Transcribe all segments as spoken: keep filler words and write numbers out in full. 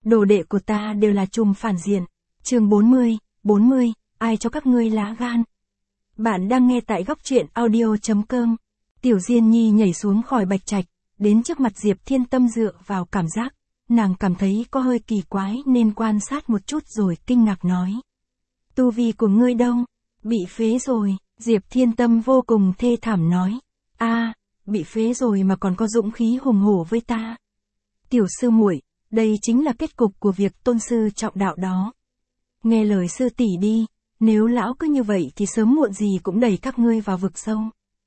đồ đệ của ta đều là trùm phản diện. Chương bốn mươi, bốn mươi, ai cho các ngươi lá gan? Bạn đang nghe tại góc truyện audio chấm com. Tiểu Diên Nhi nhảy xuống khỏi bạch trạch, đến trước mặt Diệp Thiên Tâm dựa vào cảm giác. Nàng cảm thấy có hơi kỳ quái nên quan sát một chút rồi kinh ngạc nói. Tu vi của ngươi đâu? Bị phế rồi, Diệp Thiên Tâm vô cùng thê thảm nói. A, bị phế rồi mà còn có dũng khí hùng hổ với ta. Tiểu sư muội, đây chính là kết cục của việc tôn sư trọng đạo đó. Nghe lời sư tỷ đi, nếu lão cứ như vậy thì sớm muộn gì cũng đẩy các ngươi vào vực sâu.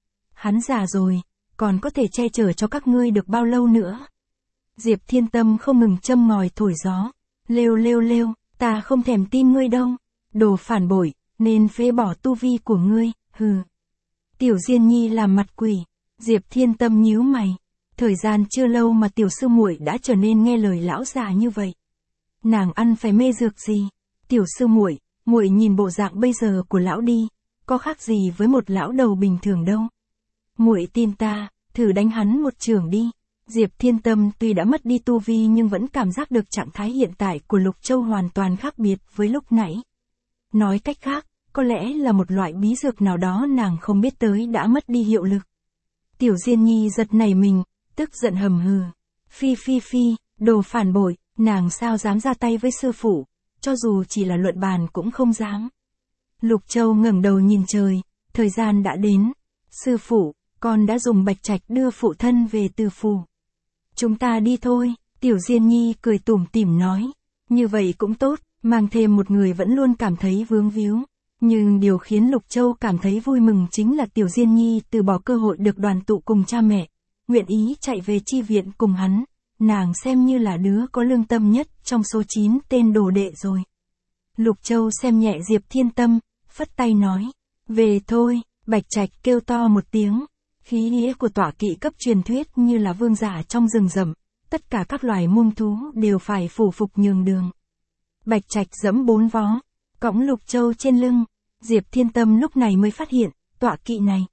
Hắn già rồi, còn có thể che chở cho các ngươi được bao lâu nữa? Diệp Thiên Tâm không ngừng châm ngòi thổi gió. Lêu lêu lêu, ta không thèm tin ngươi đâu. Đồ phản bội, nên phế bỏ tu vi của ngươi, hừ. Tiểu Diên Nhi làm mặt quỷ. Diệp Thiên Tâm nhíu mày. Thời gian chưa lâu mà tiểu sư muội đã trở nên nghe lời lão già như vậy. Nàng ăn phải mê dược gì? Tiểu sư muội, muội nhìn bộ dạng bây giờ của lão đi, có khác gì với một lão đầu bình thường đâu. Muội tin ta, thử đánh hắn một chưởng đi. Diệp Thiên Tâm tuy đã mất đi tu vi nhưng vẫn cảm giác được trạng thái hiện tại của Lục Châu hoàn toàn khác biệt với lúc nãy. Nói cách khác, có lẽ là một loại bí dược nào đó nàng không biết tới đã mất đi hiệu lực. Tiểu Diên Nhi giật nảy mình, tức giận hầm hừ. Phi phi phi, đồ phản bội, nàng sao dám ra tay với sư phụ, cho dù chỉ là luận bàn cũng không dám. Lục Châu ngẩng đầu nhìn trời, thời gian đã đến. Sư phụ, con đã dùng bạch trạch đưa phụ thân về Từ Phủ. Chúng ta đi thôi, Tiểu Diên Nhi cười tủm tỉm nói. Như vậy cũng tốt, mang thêm một người vẫn luôn cảm thấy vướng víu. Nhưng điều khiến Lục Châu cảm thấy vui mừng chính là Tiểu Diên Nhi từ bỏ cơ hội được đoàn tụ cùng cha mẹ, nguyện ý chạy về chi viện cùng hắn. Nàng xem như là đứa có lương tâm nhất trong số chín tên đồ đệ rồi. Lục Châu xem nhẹ Diệp Thiên Tâm, phất tay nói. Về thôi, bạch trạch kêu to một tiếng. Khí nghĩa của tọa kỵ cấp truyền thuyết như là vương giả trong rừng rậm, tất cả các loài muông thú đều phải phủ phục nhường đường. Bạch trạch giẫm bốn vó, cõng Lục Châu trên lưng. Diệp Thiên Tâm lúc này mới phát hiện, tọa kỵ này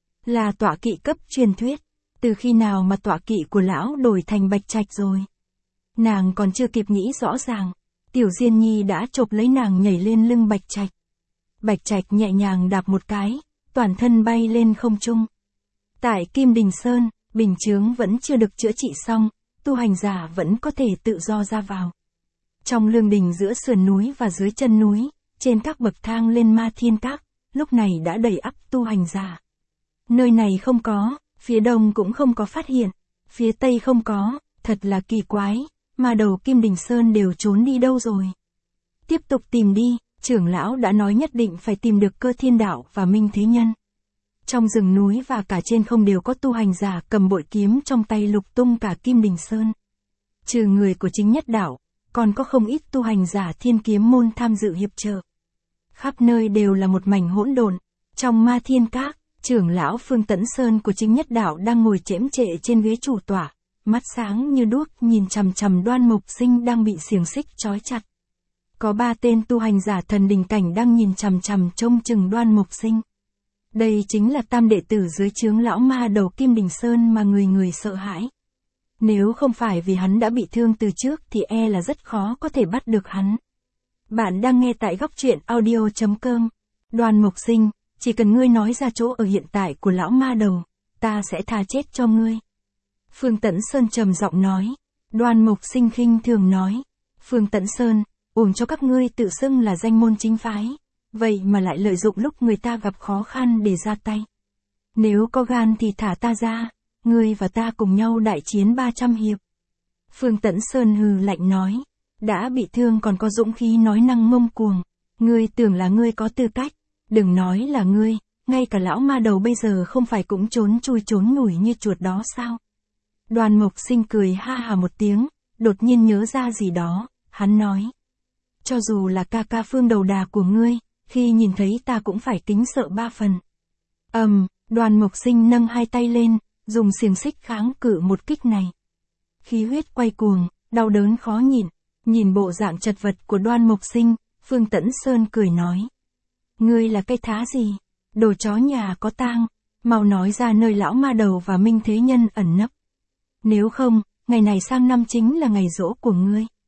là tọa kỵ cấp truyền thuyết. Từ khi nào mà tọa kỵ của lão đổi thành bạch trạch rồi? Nàng còn chưa kịp nghĩ rõ ràng, Tiểu Diên Nhi đã chộp lấy nàng nhảy lên lưng bạch trạch. Bạch trạch nhẹ nhàng đạp một cái, toàn thân bay lên không trung. Tại Kim Đình Sơn, bình chướng vẫn chưa được chữa trị xong, tu hành giả vẫn có thể tự do ra vào. Trong lương đình giữa sườn núi và dưới chân núi, trên các bậc thang lên Ma Thiên Các, lúc này đã đầy ắp tu hành giả. Nơi này không có, phía đông cũng không có phát hiện, phía tây không có, thật là kỳ quái, mà đầu Kim Đình Sơn đều trốn đi đâu rồi. Tiếp tục tìm đi, trưởng lão đã nói nhất định phải tìm được Cơ Thiên Đạo và Minh Thế Nhân. Trong rừng núi và cả trên không đều có tu hành giả cầm bội kiếm trong tay lục tung cả Kim Đình Sơn. Trừ người của chính nhất đạo, còn có không ít tu hành giả Thiên Kiếm môn tham dự hiệp trợ. Khắp nơi đều là một mảnh hỗn độn. Trong Ma Thiên Các, trưởng lão Phương Tẫn Sơn của chính nhất đạo đang ngồi chễm trệ trên ghế chủ tọa, mắt sáng như đuốc nhìn chằm chằm Đoan Mục Sinh đang bị xiềng xích trói chặt. Có ba tên tu hành giả thần đình cảnh đang nhìn chằm chằm trông chừng Đoan Mục Sinh. Đây chính là tam đệ tử dưới trướng lão ma đầu Kim Đình Sơn mà người người sợ hãi. Nếu không phải vì hắn đã bị thương từ trước thì e là rất khó có thể bắt được hắn. Bạn đang nghe tại góc truyện audio chấm com. Đoan Mục Sinh, chỉ cần ngươi nói ra chỗ ở hiện tại của lão ma đầu, ta sẽ tha chết cho ngươi. Phương Tẫn Sơn trầm giọng nói. Đoan Mục Sinh khinh thường nói. Phương Tẫn Sơn, uổng cho các ngươi tự xưng là danh môn chính phái, vậy mà lại lợi dụng lúc người ta gặp khó khăn để ra tay. Nếu có gan thì thả ta ra, ngươi và ta cùng nhau đại chiến ba trăm hiệp. Phương Tẫn Sơn hừ lạnh nói. Đã bị thương còn có dũng khí nói năng ngông cuồng. Ngươi tưởng là ngươi có tư cách. Đừng nói là ngươi, ngay cả lão ma đầu bây giờ không phải cũng trốn chui trốn nhủi như chuột đó sao? Đoan Mục Sinh cười ha hà một tiếng, đột nhiên nhớ ra gì đó, hắn nói. Cho dù là ca ca Phương đầu đà của ngươi, khi nhìn thấy ta cũng phải kính sợ ba phần. Ầm, um, Đoan Mục Sinh nâng hai tay lên, dùng xiềng xích kháng cự một kích này. Khí huyết quay cuồng, đau đớn khó nhịn, nhìn bộ dạng chật vật của Đoan Mục Sinh, Phương Tẫn Sơn cười nói. Ngươi là cái thá gì? Đồ chó nhà có tang, mau nói ra nơi lão ma đầu và Minh Thế Nhân ẩn nấp. Nếu không, ngày này sang năm chính là ngày giỗ của ngươi.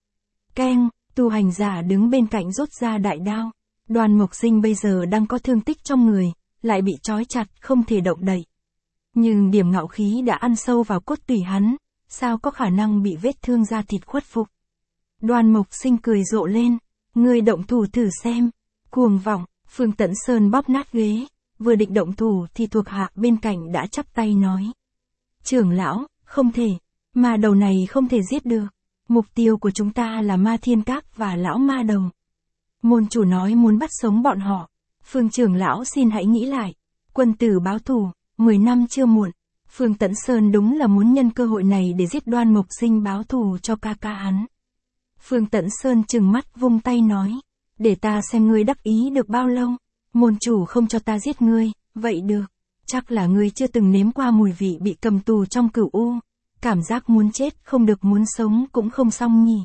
Keng, tu hành giả đứng bên cạnh rút ra đại đao. Đoan Mục Sinh bây giờ đang có thương tích trong người, lại bị trói chặt không thể động đậy. Nhưng điểm ngạo khí đã ăn sâu vào cốt tủy hắn, sao có khả năng bị vết thương da thịt khuất phục. Đoan Mục Sinh cười rộ lên, ngươi động thủ thử xem. Cuồng vọng, Phương Tẫn Sơn bóp nát ghế, vừa định động thủ thì thuộc hạ bên cạnh đã chắp tay nói. Trưởng lão, không thể, ma đầu này không thể giết được. Mục tiêu của chúng ta là Ma Thiên Các và lão ma đầu. Môn chủ nói muốn bắt sống bọn họ. Phương trưởng lão xin hãy nghĩ lại. Quân tử báo thù, mười năm chưa muộn. Phương Tẫn Sơn đúng là muốn nhân cơ hội này để giết Đoan Mục Sinh báo thù cho ca ca hắn. Phương Tẫn Sơn trừng mắt vung tay nói. Để ta xem ngươi đắc ý được bao lâu. Môn chủ không cho ta giết ngươi, vậy được. Chắc là ngươi chưa từng nếm qua mùi vị bị cầm tù trong cửu u. Cảm giác muốn chết không được muốn sống cũng không xong nhỉ.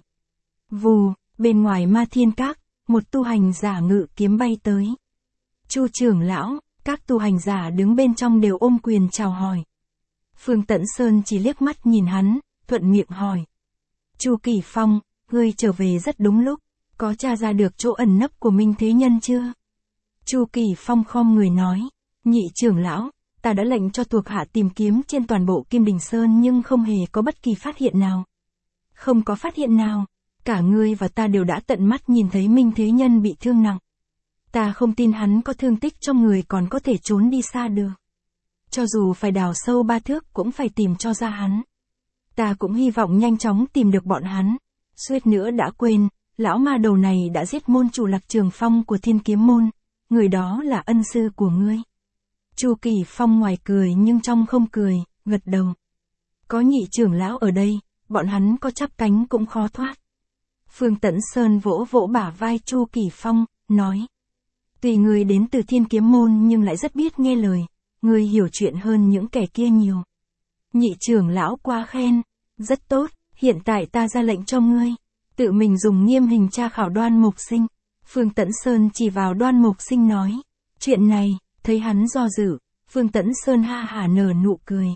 Vù, bên ngoài Ma Thiên Các, một tu hành giả ngự kiếm bay tới. Chu trưởng lão, các tu hành giả đứng bên trong đều ôm quyền chào hỏi. Phương Tẫn Sơn chỉ liếc mắt nhìn hắn, thuận miệng hỏi. Chu Kỳ Phong, ngươi trở về rất đúng lúc, có tra ra được chỗ ẩn nấp của Minh Thế Nhân chưa? Chu Kỳ Phong khom người nói, nhị trưởng lão, ta đã lệnh cho thuộc hạ tìm kiếm trên toàn bộ Kim Đình Sơn nhưng không hề có bất kỳ phát hiện nào. Không có phát hiện nào, cả ngươi và ta đều đã tận mắt nhìn thấy Minh Thế Nhân bị thương nặng. Ta không tin hắn có thương tích trong người còn có thể trốn đi xa được. Cho dù phải đào sâu ba thước cũng phải tìm cho ra hắn. Ta cũng hy vọng nhanh chóng tìm được bọn hắn. Suýt nữa đã quên, lão ma đầu này đã giết môn chủ Lạc Trường Phong của Thiên Kiếm Môn. Người đó là ân sư của ngươi. Chu Kỳ Phong ngoài cười nhưng trong không cười, gật đầu. Có nhị trưởng lão ở đây, bọn hắn có chắp cánh cũng khó thoát. Phương Tẫn Sơn vỗ vỗ bả vai Chu Kỳ Phong, nói. Tuy ngươi đến từ Thiên Kiếm Môn nhưng lại rất biết nghe lời, ngươi hiểu chuyện hơn những kẻ kia nhiều. Nhị trưởng lão quá khen, rất tốt, hiện tại ta ra lệnh cho ngươi, tự mình dùng nghiêm hình tra khảo Đoan Mục Sinh. Phương Tẫn Sơn chỉ vào Đoan Mục Sinh nói, chuyện này, thấy hắn do dự, Phương Tẫn Sơn ha hả nở nụ cười.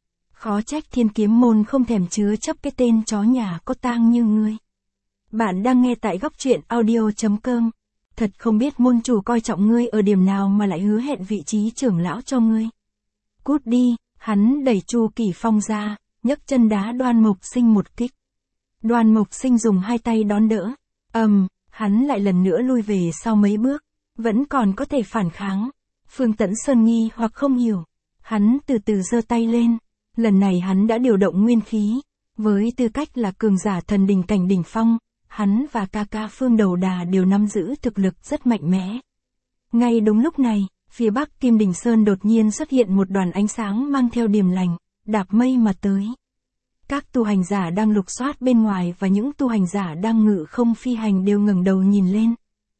Khó trách Thiên Kiếm Môn không thèm chứa chấp cái tên chó nhà có tang như ngươi. Bạn đang nghe tại góc truyện audio chấm com. Thật không biết môn chủ coi trọng ngươi ở điểm nào mà lại hứa hẹn vị trí trưởng lão cho ngươi. Cút đi, hắn đẩy Chu Kỳ Phong ra, nhấc chân đá Đoan Mục Sinh một kích. Đoan Mục Sinh dùng hai tay đón đỡ. Ầm, um, hắn lại lần nữa lui về sau mấy bước, vẫn còn có thể phản kháng. Phương Tẫn Sơn nghi hoặc không hiểu. Hắn từ từ giơ tay lên, lần này hắn đã điều động nguyên khí. Với tư cách là cường giả thần đình cảnh đỉnh phong, hắn và ca ca Phương Đầu Đà đều nắm giữ thực lực rất mạnh mẽ. Ngay đúng lúc này, phía bắc Kim Đình Sơn đột nhiên xuất hiện một đoàn ánh sáng mang theo điềm lành, đạp mây mà tới. Các tu hành giả đang lục soát bên ngoài và những tu hành giả đang ngự không phi hành đều ngẩng đầu nhìn lên.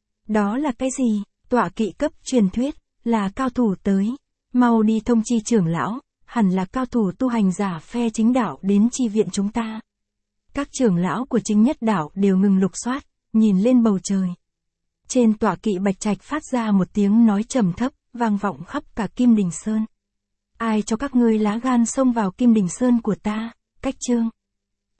Đó là cái gì? Tọa kỵ cấp truyền thuyết, là cao thủ tới. Mau đi thông chi trưởng lão, hẳn là cao thủ tu hành giả phe chính đạo đến chi viện chúng ta. Các trưởng lão của chính nhất đạo đều ngừng lục soát, nhìn lên bầu trời. Trên tọa kỵ bạch trạch phát ra một tiếng nói trầm thấp, vang vọng khắp cả Kim Đình Sơn. Ai cho các ngươi lá gan xông vào Kim Đình Sơn của ta? Cách chương.